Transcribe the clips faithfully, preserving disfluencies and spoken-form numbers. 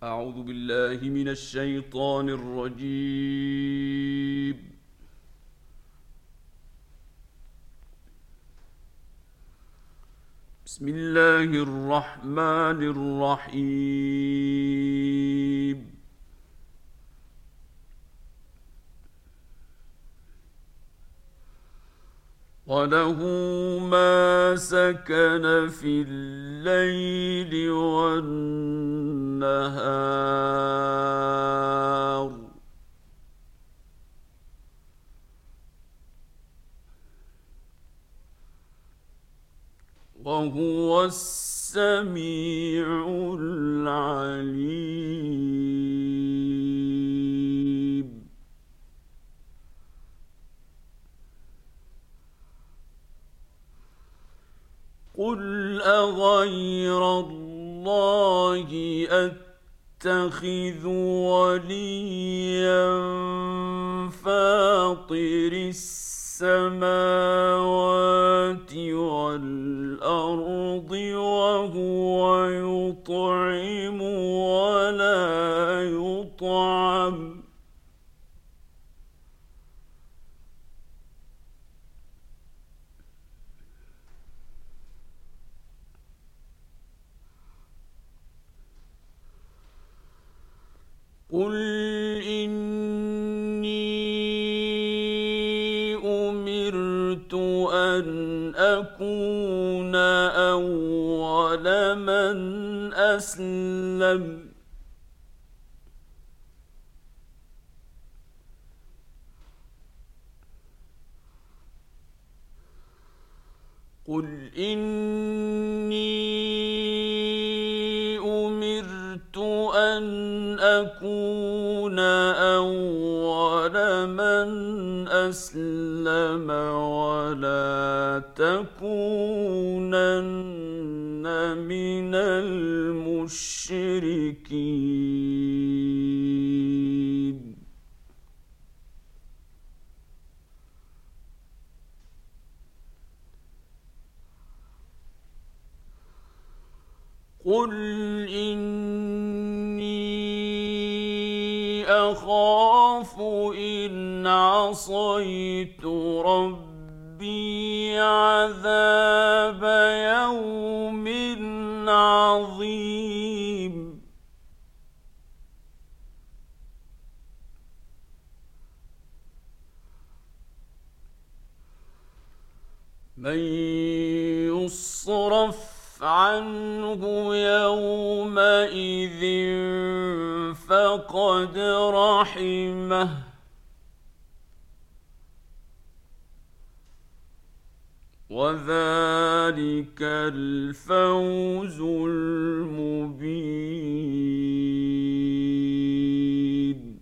أعوذ بالله من الشيطان الرجيم. بسم الله الرحمن الرحيم. وله ما سكن في الليل والنهار وهو السميع العليم. قل أغير الله أتخذ وليا فاطر السماوات والأرض وهو يطعم ولا يطعم قل إني أمرت أن أكون أول من أسلم قل إني أمرت أن أكون أول من أسلم ولا تكونن من المشركين. قل إني أخاف إن عصيت ربي عذاب يوم عظيم. من يصرف عنه يومئذ فقد رحمه وذلك الفوز المبين.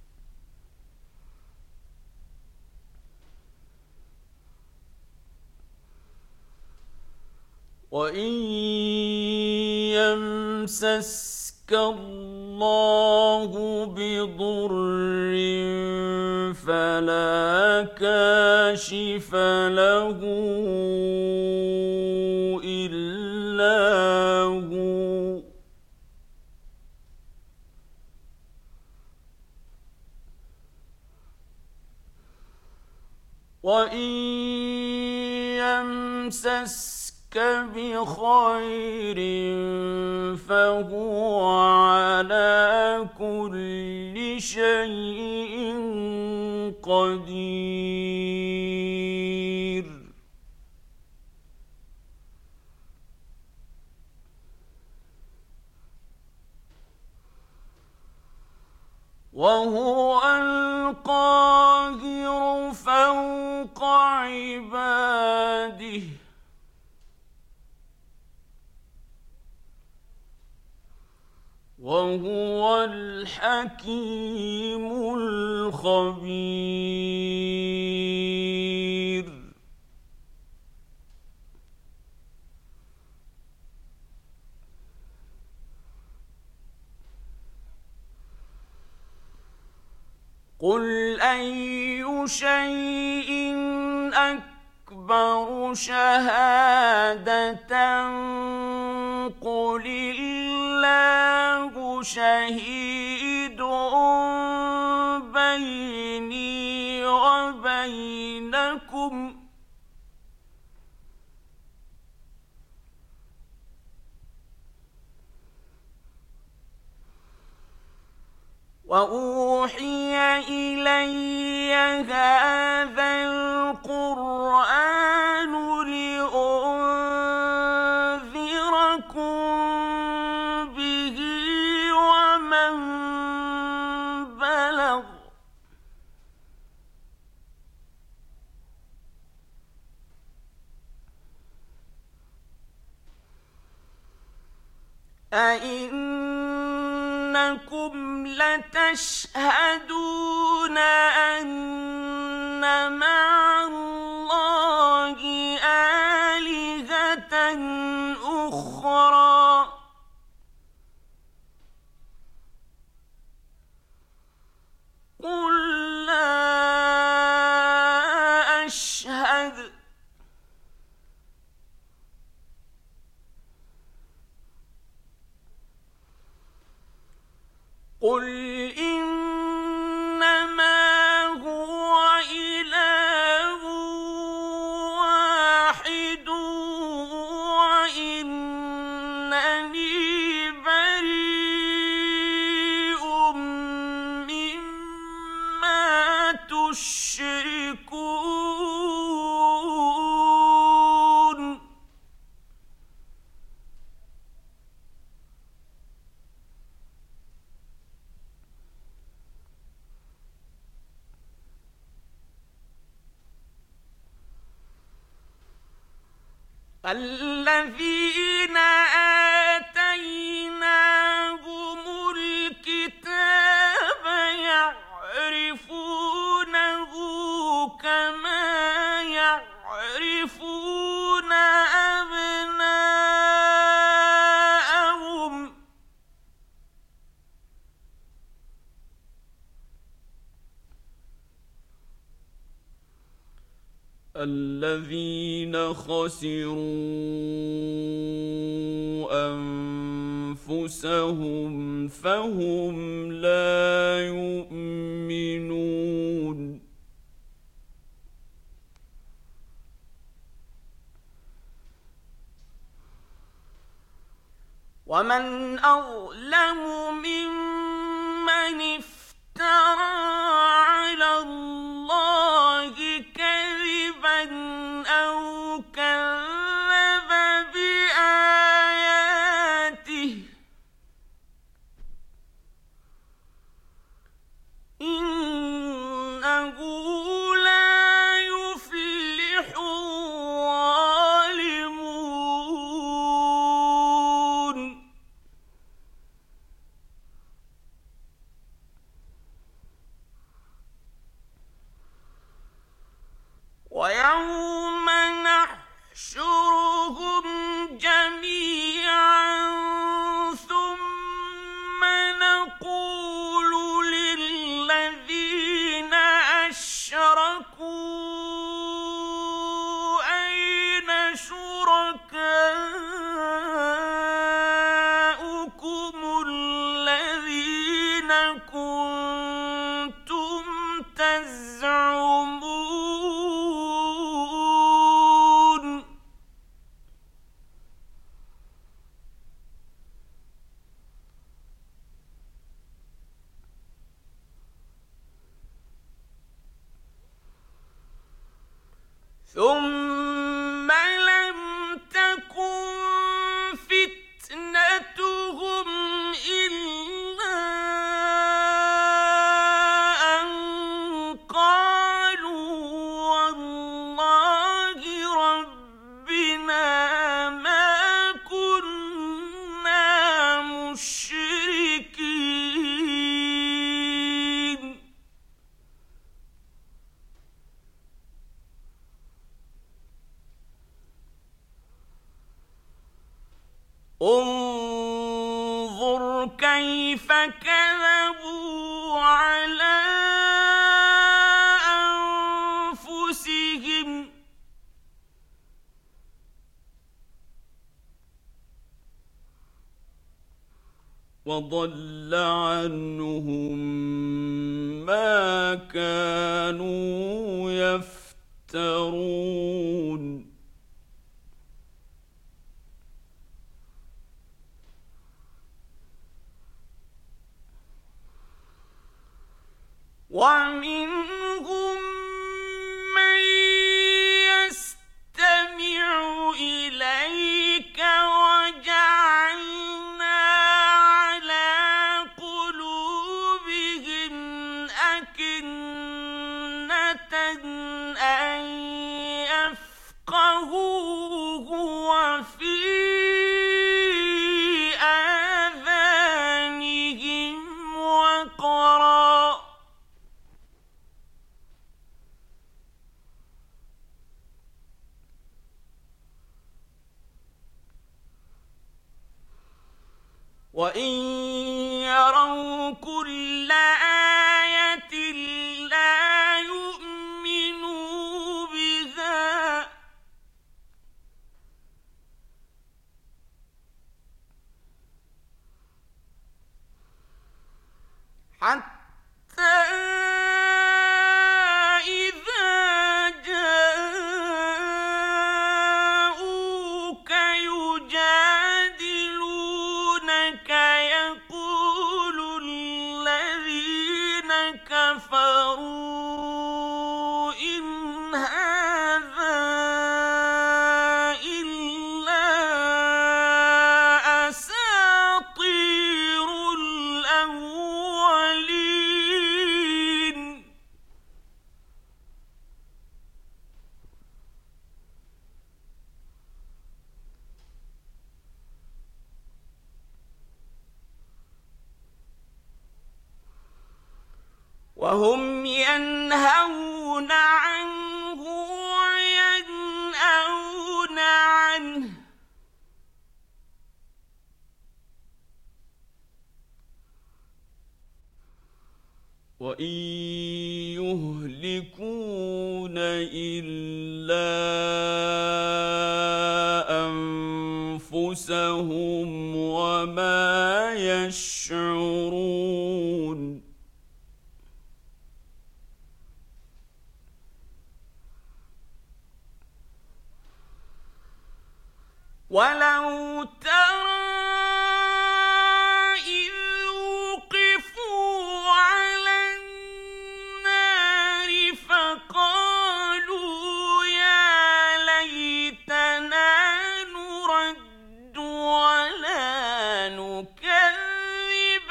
وإن يمسسك الله بضر فلا كاشف له إلا هو وإن يمسسك بخير فهو على كل شيء قدير. وهو القاهر فوق عباده وهو الحكيم الخبير. قل أي شيء أكبر شهادة قل الله شهيد بيني وبينكم وأوحي إلي هذا القرآن لأنذركم به ومن بلغ أئنكم لتشهدون أن مع الله آلهة أخرى قل لا أشهد قل إنما هو إله واحد وإنني بريء مما تشركون الذين آتيناهم الكتاب يعرفونه كما يعرفون أبناءهم الذين خسروا أنفسهم فهم لا يؤمنون ومن أظلم ممن افترى على الله كذبا أو كذب بآياته إنه لا يفلح الظالمون ويوم نحشرهم جميعا ثم نقول للذين أشركوا أين شركاؤكم الذين كنتم تزعمون ثم لم تكن فتنتهم إلا أن قالوا والله ربنا ما كنا مشركين انظر كيف كذبوا على أنفسهم وضل عنهم ما كانوا يفترون ومنهم من يستمع إليك وجعلنا على قلوبهم أكنة أن يفقهوه وفي آذانهم وقرا وإن يروا كل آية لا يؤمنوا بها حتى إذا جاءوك يجادلونك يقول الذين كفروا إن هذا إلا أساطير الأولين وهم ينهون عنه وينأون عنه وإن يهلكون إلا أنفسهم وما يشعرون ولو ترى إذ وقفوا على النار فقالوا يا ليتنا نرد ولا نكذب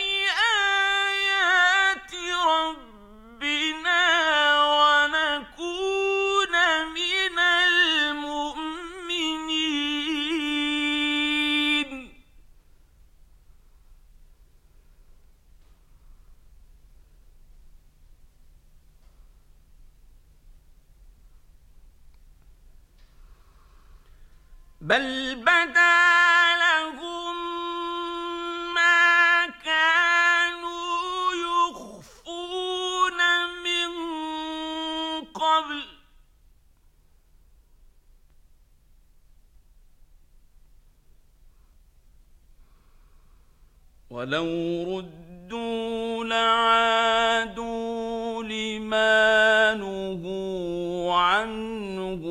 بآيات ربنا ونكون من المؤمنين بل بدا لهم ما كانوا يخفون من قبل ولو ردوا لعادوا لما نهوا عنه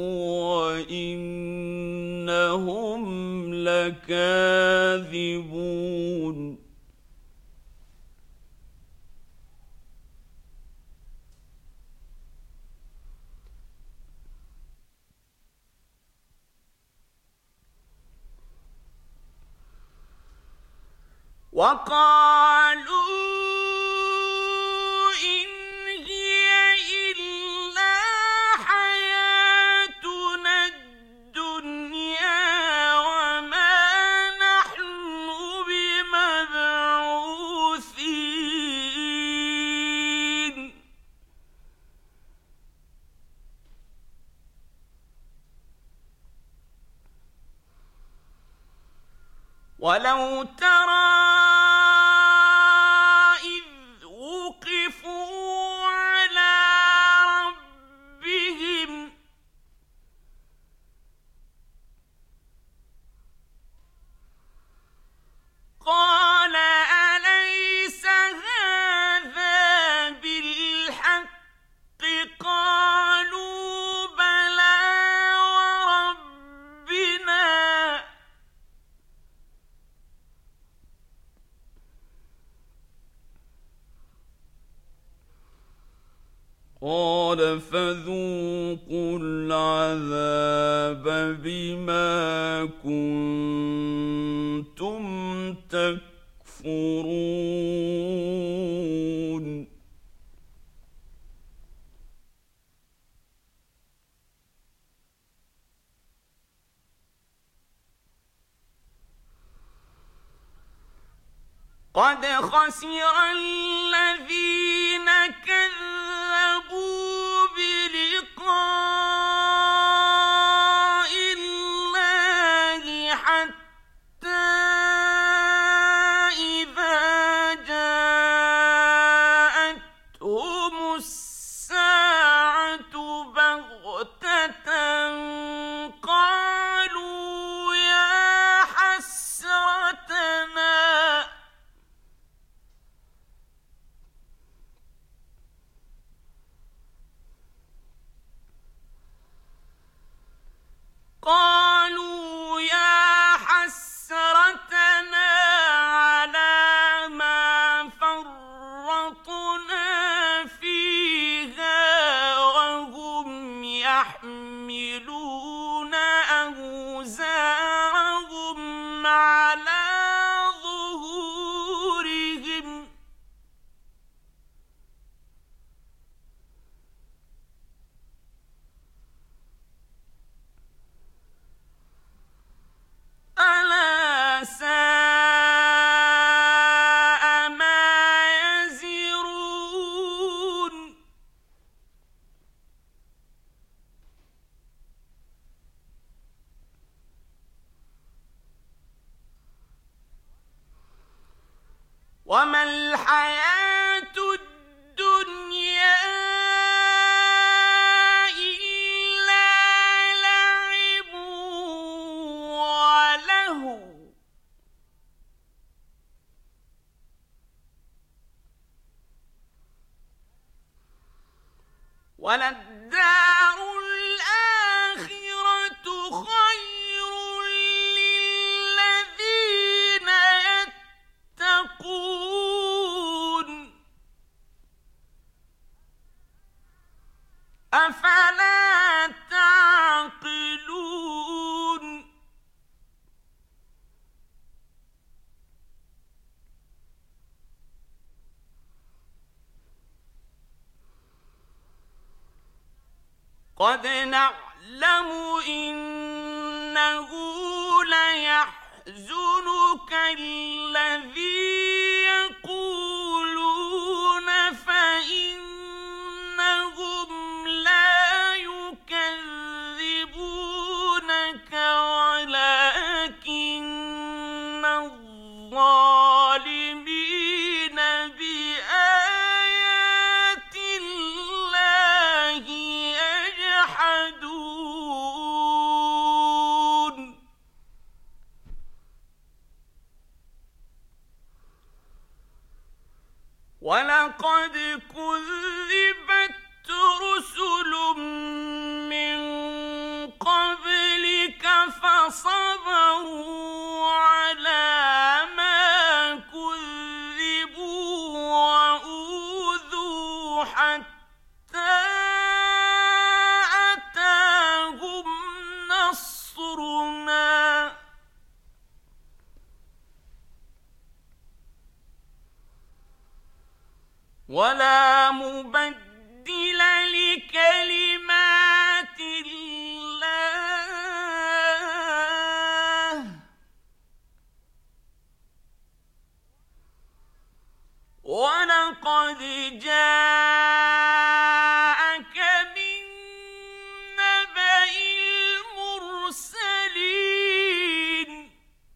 وإنهم لكاذبون وقالوا إن هي إلا حياتنا الدنيا وما نحن بمبعوثين ولو ترى إذ وقفوا على ربهم قال قال فذوقوا العذاب بما كنتم تكفرون قد خسر الذين كذبوا بلقاء الله حتى إذا جاءتهم الساعة بغتة قالوا يا حسرتنا قالوا يا حسرتنا على ما فرطنا فيها وهم يحملون أوزارهم على ظهورهم ألا ساء ما يزرون وما الحياة الدنيا إلا لعب وله وللدار الآخرة خير للذين يتقون أفلا تعقلون قد نعلم إنه ليحزنك الذي يقولون فإنهم لا يكذبونك ولكن الظالمين بآيات الله يجحدون ولقد كذبت رسل من قبلك فصبروا على ما كذبوا وأوذوا حتى أتاهم نصرنا ولا مبدل لكلمات الله ولقد جاءك من نبأ المرسلين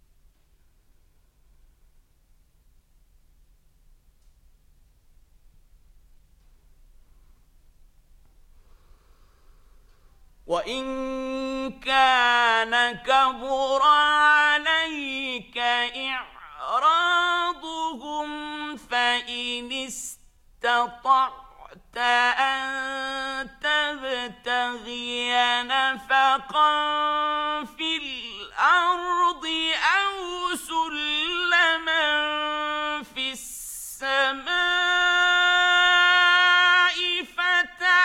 وإن كان كبر عليك إعراضهم فإن استطعت أن تبتغي نفقا في الأرض أو سلما في السماء فتعالى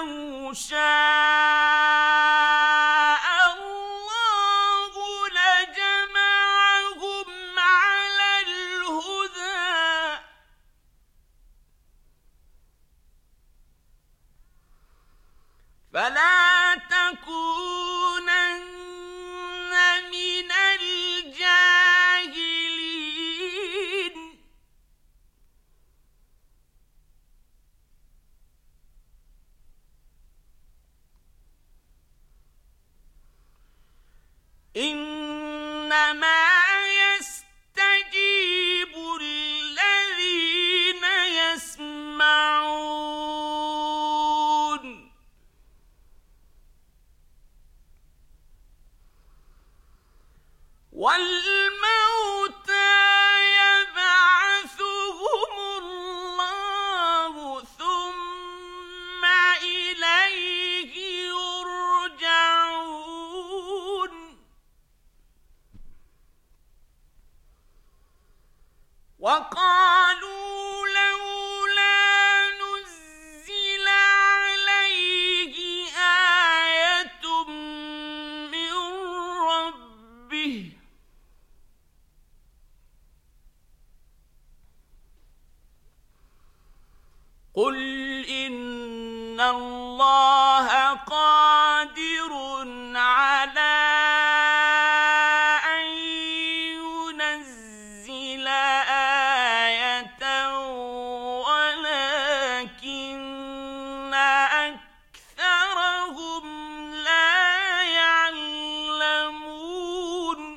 لو شاء الله لجمعهم على الهدى فلا تكونن من الجاهلين إنما يستجيب الذين يسمعون والموتى يبعثهم الله ثم إليه يرجعون وقالوا لولا نزل عليه آية من ربه قل إن الله قادر على أن ينزل آية ولكن أكثرهم لا يعلمون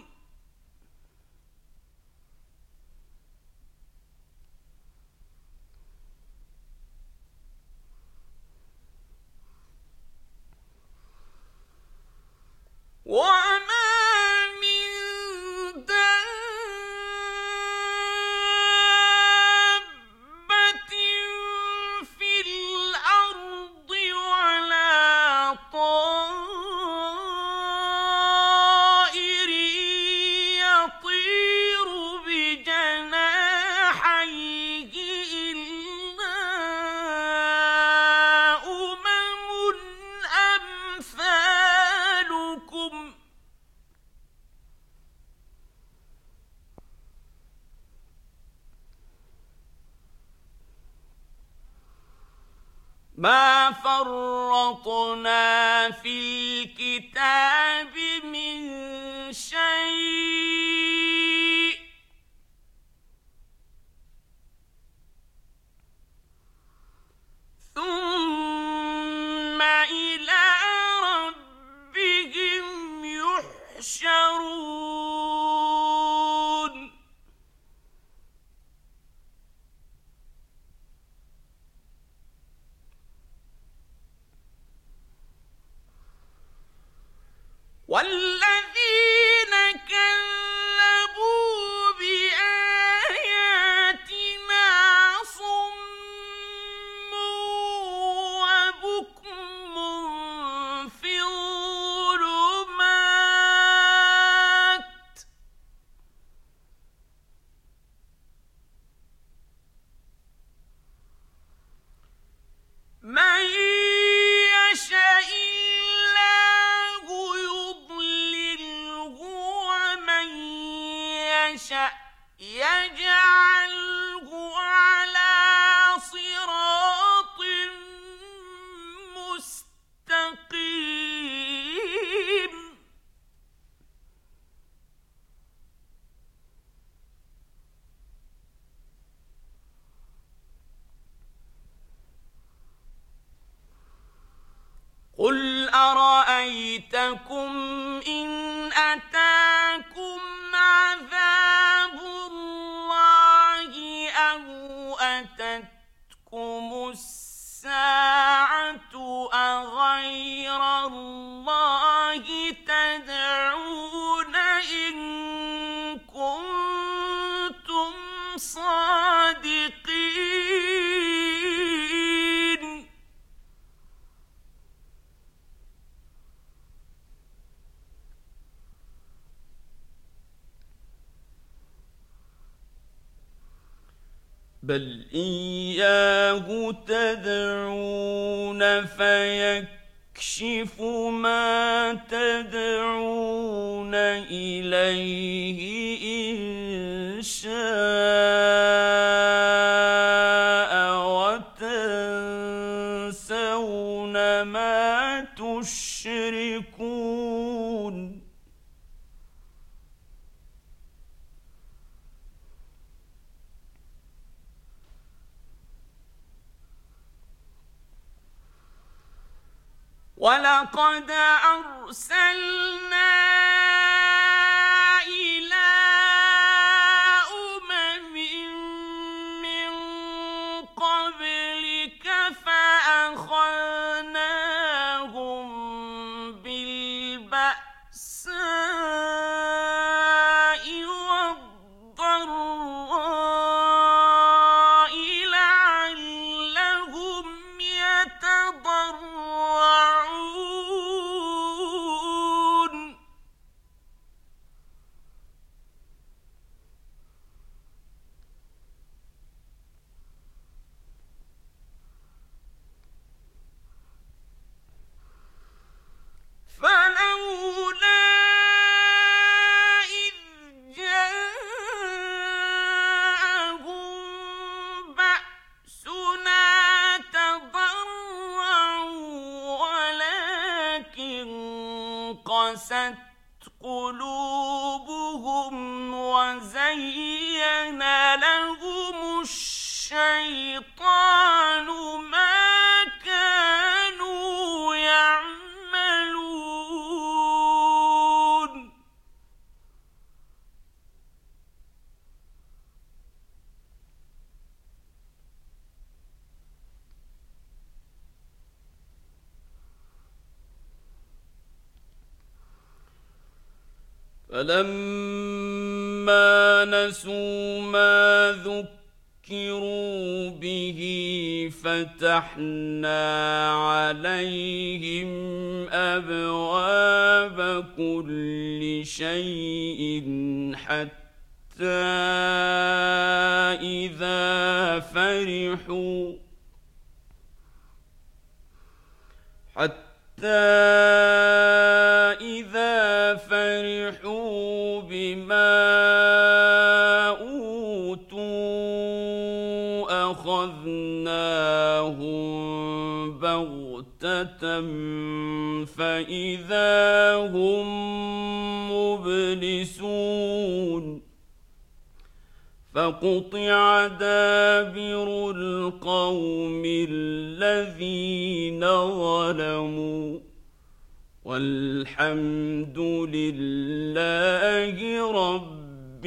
وما من دابة في الأرض ولا طائر يطير بجناحيه إلا أمم أمثالكم ما فرطنا في الكتاب من شيء ثم إلى ربهم يحشرون والذين كذبوا بآياتنا صم وبكم في الظلمات من يشاء الله يضلله ومن يشاء يجعله على صراط مستقيم قل أرأيتكم إن أتاكم عذاب الله أو أتتكم الساعة أغير الله تدعون إن كنتم صادقين بل إياه تدعون فيكشف ما تدعون إليه إن شاء وتنسون ما تشركون ولقد أرسلنا إلى أمم من قبلك فأخذناهم بالبأساء والضراء لعلهم يتضرعون فلولا إذ جاءهم بأسنا تضرعوا ولكن قست قلوبهم وزين لهم الشيطان ما كانوا يعملون فلما نسوا ما ذكروا به فتحنا عليهم أبواب كل شيء حتى إذا فرحوا حتى إذا فرحوا بما أوتوا أخذناهم بغتة فإذا هم مبلسون فقطع دابر القوم الذين ظلموا والحمد لله رب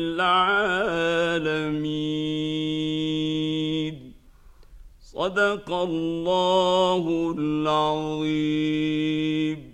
العالمين. صدق الله العظيم.